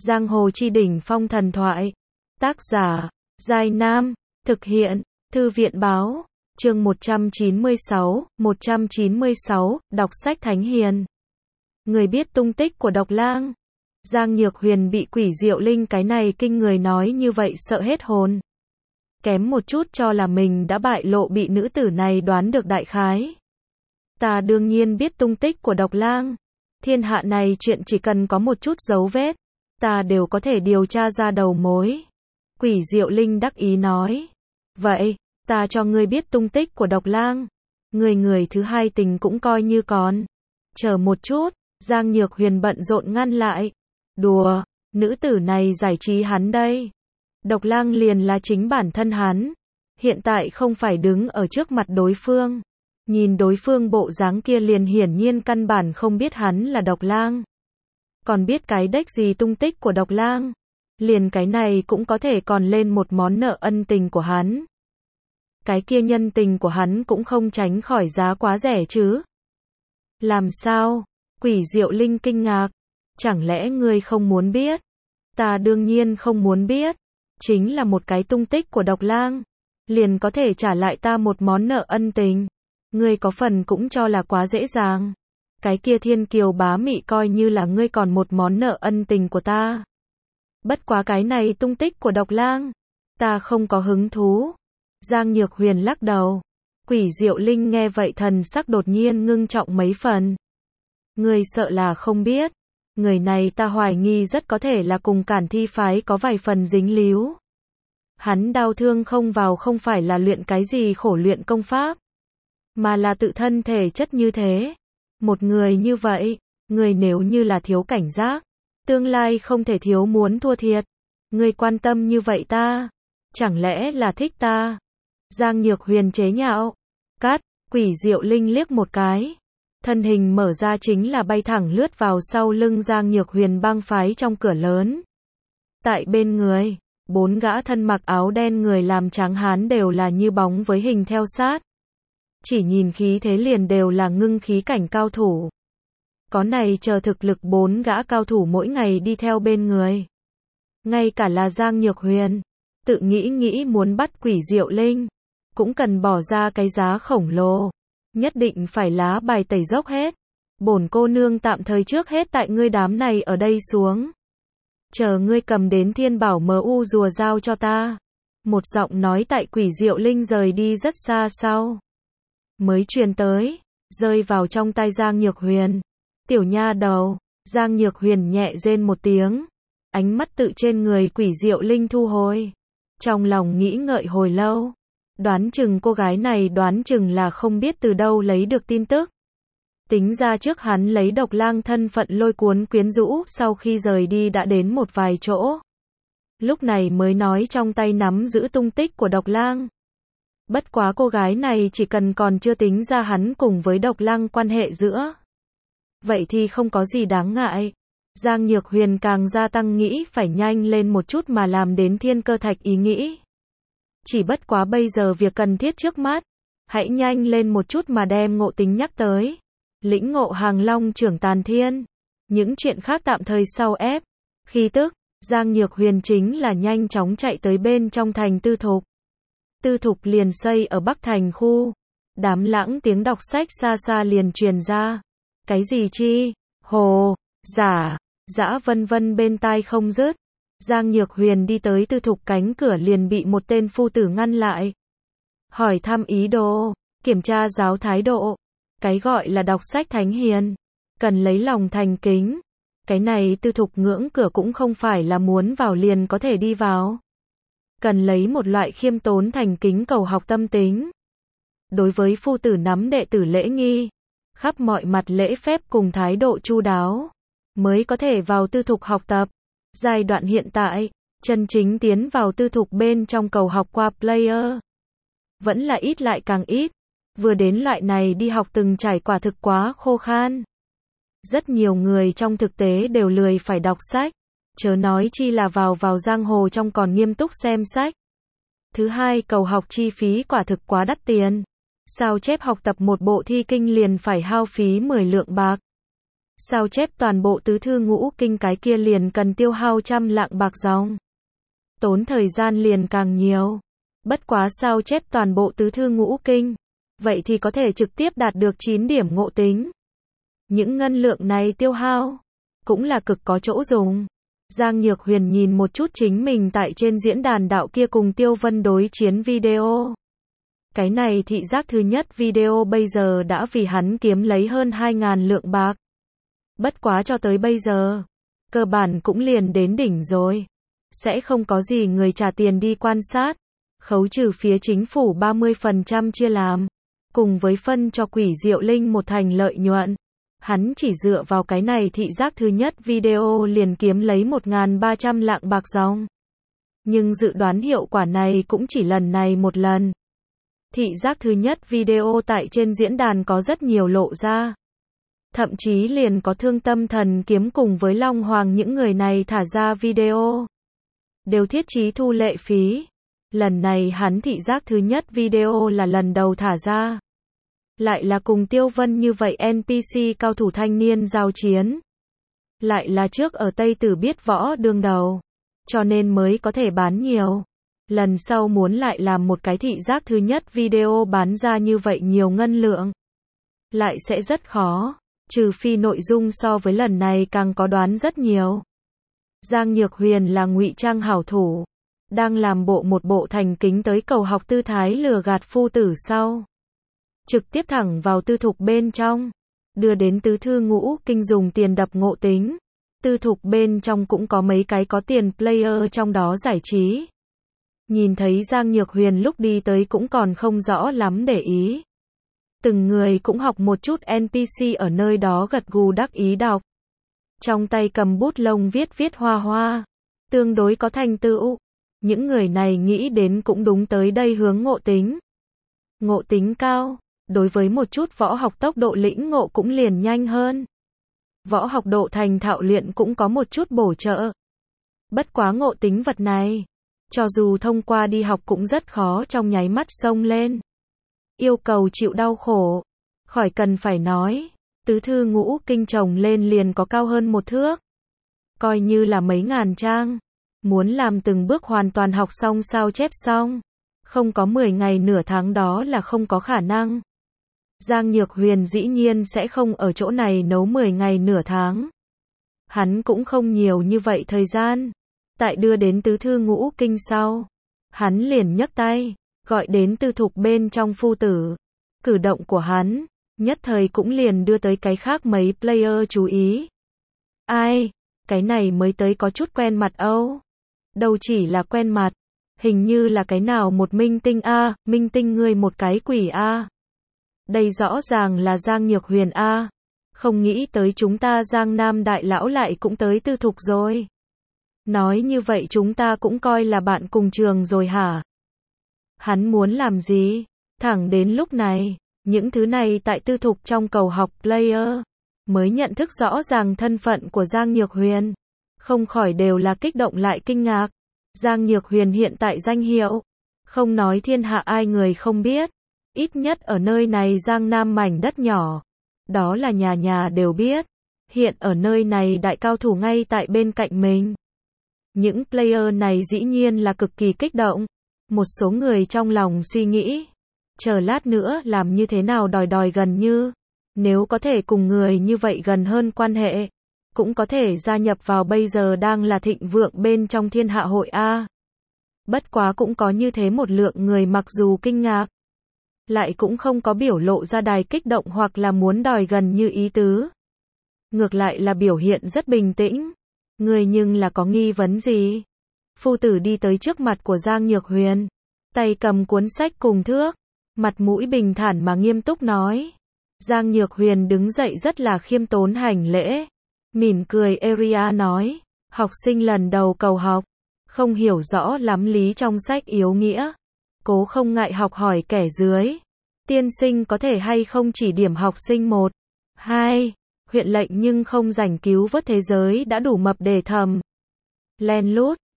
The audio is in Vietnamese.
Giang hồ chi đỉnh phong thần thoại. Tác giả, Giai Nam. Thực hiện, Thư viện báo. Chương 196, đọc sách Thánh Hiền. Người biết tung tích của Độc Lang. Giang Nhược Huyền bị Quỷ Diệu Linh cái này kinh người nói như vậy sợ hết hồn. Kém một chút cho là mình đã bại lộ, bị nữ tử này đoán được đại khái. Ta đương nhiên biết tung tích của Độc Lang. Thiên hạ này chuyện chỉ cần có một chút dấu vết, ta đều có thể điều tra ra đầu mối. Quỷ Diệu Linh đắc ý nói. Vậy, ta cho ngươi biết tung tích của Độc Lang. Người thứ hai tình cũng coi như còn. Chờ một chút, Giang Nhược Huyền bận rộn ngăn lại. Đùa, nữ tử này giải trí hắn đây. Độc Lang liền là chính bản thân hắn. Hiện tại không phải đứng ở trước mặt đối phương. Nhìn đối phương bộ dáng kia liền hiển nhiên căn bản không biết hắn là Độc Lang. Còn biết cái đếch gì tung tích của Độc Lang. Liền cái này cũng có thể còn lên một món nợ ân tình của hắn. Cái kia nhân tình của hắn cũng không tránh khỏi giá quá rẻ chứ. Làm sao? Quỷ Diệu Linh kinh ngạc. Chẳng lẽ ngươi không muốn biết? Ta đương nhiên không muốn biết. Chính là một cái tung tích của Độc Lang. Liền có thể trả lại ta một món nợ ân tình. Ngươi có phần cũng cho là quá dễ dàng. Cái kia thiên kiều bá mị coi như là ngươi còn một món nợ ân tình của ta. Bất quá cái này tung tích của Độc Lang, ta không có hứng thú. Giang Nhược Huyền lắc đầu. Quỷ Diệu Linh nghe vậy thần sắc đột nhiên ngưng trọng mấy phần. Ngươi sợ là không biết. Người này ta hoài nghi rất có thể là cùng Cản Thi phái có vài phần dính líu. Hắn đau thương không vào không phải là luyện cái gì khổ luyện công pháp, mà là tự thân thể chất như thế. Một người như vậy, người nếu như là thiếu cảnh giác, tương lai không thể thiếu muốn thua thiệt. Người quan tâm như vậy ta, chẳng lẽ là thích ta? Giang Nhược Huyền chế nhạo. Cắt, Quỷ Diệu Linh liếc một cái. Thân hình mở ra chính là bay thẳng lướt vào sau lưng Giang Nhược Huyền bang phái trong cửa lớn. Tại bên người, 4 gã thân mặc áo đen người làm tráng hán đều là như bóng với hình theo sát. Chỉ nhìn khí thế liền đều là ngưng khí cảnh cao thủ. Có này chờ thực lực 4 gã cao thủ mỗi ngày đi theo bên người. Ngay cả là Giang Nhược Huyền, tự nghĩ muốn bắt Quỷ Diệu Linh, cũng cần bỏ ra cái giá khổng lồ. Nhất định phải lá bài tẩy dốc hết. Bổn cô nương tạm thời trước hết tại ngươi đám này ở đây xuống. Chờ ngươi cầm đến thiên bảo MU rùa giao cho ta. Một giọng nói tại Quỷ Diệu Linh rời đi rất xa sau mới truyền tới, rơi vào trong tai Giang Nhược Huyền. Tiểu nha đầu. Giang Nhược Huyền nhẹ rên một tiếng, ánh mắt tự trên người Quỷ Diệu Linh thu hồi. Trong lòng nghĩ ngợi hồi lâu, đoán chừng cô gái này đoán chừng là không biết từ đâu lấy được tin tức. Tính ra trước hắn lấy Độc Lang thân phận lôi cuốn quyến rũ, sau khi rời đi đã đến một vài chỗ. Lúc này mới nói trong tay nắm giữ tung tích của Độc Lang. Bất quá cô gái này chỉ cần còn chưa tính ra hắn cùng với Độc Lang quan hệ giữa. Vậy thì không có gì đáng ngại. Giang Nhược Huyền càng gia tăng nghĩ phải nhanh lên một chút mà làm đến thiên cơ thạch ý nghĩ. Chỉ bất quá bây giờ việc cần thiết trước mắt, hãy nhanh lên một chút mà đem Ngộ Tính nhắc tới. Lĩnh ngộ Hàng Long trưởng tàn thiên. Những chuyện khác tạm thời sau ép. Khi tức, Giang Nhược Huyền chính là nhanh chóng chạy tới bên trong thành Tư Thục. Tư Thục liền xây ở Bắc Thành khu. Đám lãng tiếng đọc sách xa xa liền truyền ra. Cái gì chi? Hồ, giả, dã vân vân bên tai không dứt. Giang Nhược Huyền đi tới Tư Thục cánh cửa liền bị một tên phu tử ngăn lại. Hỏi thăm ý đồ, kiểm tra giáo thái độ. Cái gọi là đọc sách Thánh Hiền, cần lấy lòng thành kính. Cái này Tư Thục ngưỡng cửa cũng không phải là muốn vào liền có thể đi vào. Cần lấy một loại khiêm tốn thành kính cầu học tâm tính. Đối với phu tử nắm đệ tử lễ nghi, khắp mọi mặt lễ phép cùng thái độ chu đáo, mới có thể vào Tư Thục học tập. Giai đoạn hiện tại, chân chính tiến vào Tư Thục bên trong cầu học qua player, vẫn là ít lại càng ít. Vừa đến loại này đi học từng trải quả thực quá khô khan. Rất nhiều người trong thực tế đều lười phải đọc sách, chớ nói chi là vào giang hồ trong còn nghiêm túc xem sách. Thứ hai, cầu học chi phí quả thực quá đắt tiền. Sao chép học tập một bộ thi kinh liền phải hao phí 10 lượng bạc. Sao chép toàn bộ tứ thư ngũ kinh cái kia liền cần tiêu hao trăm lạng bạc dòng. Tốn thời gian liền càng nhiều. Bất quá sao chép toàn bộ tứ thư ngũ kinh, vậy thì có thể trực tiếp đạt được 9 điểm ngộ tính. Những ngân lượng này tiêu hao, cũng là cực có chỗ dùng. Giang Nhược Huyền nhìn một chút chính mình tại trên diễn đàn đạo kia cùng Tiêu Vân đối chiến video. Cái này thị giác thứ nhất video bây giờ đã vì hắn kiếm lấy hơn 2.000 lượng bạc. Bất quá cho tới bây giờ, cơ bản cũng liền đến đỉnh rồi. Sẽ không có gì người trả tiền đi quan sát. Khấu trừ phía chính phủ 30% chia làm, cùng với phân cho Quỷ Diệu Linh một thành lợi nhuận. Hắn chỉ dựa vào cái này thị giác thứ nhất video liền kiếm lấy 1.300 lạng bạc dòng. Nhưng dự đoán hiệu quả này cũng chỉ lần này một lần. Thị giác thứ nhất video tại trên diễn đàn có rất nhiều lộ ra. Thậm chí liền có Thương Tâm Thần Kiếm cùng với Long Hoàng những người này thả ra video. Đều thiết chí thu lệ phí. Lần này hắn thị giác thứ nhất video là lần đầu thả ra. Lại là cùng Tiêu Vân như vậy NPC cao thủ thanh niên giao chiến. Lại là trước ở Tây Tử biết võ đương đầu. Cho nên mới có thể bán nhiều. Lần sau muốn lại làm một cái thị giác thứ nhất video bán ra như vậy nhiều ngân lượng. Lại sẽ rất khó. Trừ phi nội dung so với lần này càng có đoán rất nhiều. Giang Nhược Huyền là ngụy trang hảo thủ. Đang làm một bộ thành kính tới cầu học tư thái lừa gạt phu tử sau. Trực tiếp thẳng vào tư thục bên trong. Đưa đến tứ thư ngũ kinh dùng tiền đập ngộ tính. Tư thục bên trong cũng có mấy cái có tiền player trong đó giải trí. Nhìn thấy Giang Nhược Huyền lúc đi tới cũng còn không rõ lắm để ý. Từng người cũng học một chút NPC ở nơi đó gật gù đắc ý đọc. Trong tay cầm bút lông viết hoa hoa. Tương đối có thành tựu. Những người này nghĩ đến cũng đúng tới đây hướng ngộ tính. Ngộ tính cao, đối với một chút võ học tốc độ lĩnh ngộ cũng liền nhanh hơn. Võ học độ thành thạo luyện cũng có một chút bổ trợ. Bất quá ngộ tính vật này, cho dù thông qua đi học cũng rất khó trong nháy mắt xông lên. Yêu cầu chịu đau khổ, khỏi cần phải nói, tứ thư ngũ kinh chồng lên liền có cao hơn 1 thước. Coi như là mấy ngàn trang. Muốn làm từng bước hoàn toàn học xong sao chép xong. Không có 10 ngày nửa tháng đó là không có khả năng. Giang Nhược Huyền dĩ nhiên sẽ không ở chỗ này nấu 10 ngày nửa tháng. Hắn cũng không nhiều như vậy thời gian. Tại đưa đến tứ thư ngũ kinh sau. Hắn liền nhấc tay, gọi đến tư thục bên trong phu tử. Cử động của hắn, nhất thời cũng liền đưa tới cái khác mấy player chú ý. Ai, cái này mới tới có chút quen mặt Âu. Đâu chỉ là quen mặt, hình như là cái nào một minh tinh a, minh tinh ngươi một cái quỷ a. Đây rõ ràng là Giang Nhược Huyền a. Không nghĩ tới chúng ta Giang Nam đại lão lại cũng tới tư thục rồi. Nói như vậy chúng ta cũng coi là bạn cùng trường rồi hả? Hắn muốn làm gì? Thẳng đến lúc này, những thứ này tại tư thục trong cầu học player mới nhận thức rõ ràng thân phận của Giang Nhược Huyền. Không khỏi đều là kích động lại kinh ngạc. Giang Nhược Huyền hiện tại danh hiệu, không nói thiên hạ ai người không biết. Ít nhất ở nơi này Giang Nam mảnh đất nhỏ. Đó là nhà nhà đều biết. Hiện ở nơi này đại cao thủ ngay tại bên cạnh mình. Những player này dĩ nhiên là cực kỳ kích động. Một số người trong lòng suy nghĩ. Chờ lát nữa làm như thế nào đòi gần như. Nếu có thể cùng người như vậy gần hơn quan hệ. Cũng có thể gia nhập vào bây giờ đang là thịnh vượng bên trong thiên hạ hội A. Bất quá cũng có như thế một lượng người mặc dù kinh ngạc. Lại cũng không có biểu lộ ra đài kích động hoặc là muốn đòi gần như ý tứ. Ngược lại là biểu hiện rất bình tĩnh. Người nhưng là có nghi vấn gì? Phu tử đi tới trước mặt của Giang Nhược Huyền. Tay cầm cuốn sách cùng thước. Mặt mũi bình thản mà nghiêm túc nói. Giang Nhược Huyền đứng dậy rất là khiêm tốn hành lễ. Mỉm cười Area nói. Học sinh lần đầu cầu học. Không hiểu rõ lắm lý trong sách yếu nghĩa. Cố không ngại học hỏi kẻ dưới. Tiên sinh có thể hay không chỉ điểm học sinh 1, 2, huyện lệnh nhưng không rảnh cứu vớt thế giới đã đủ mập để thầm. Len lút,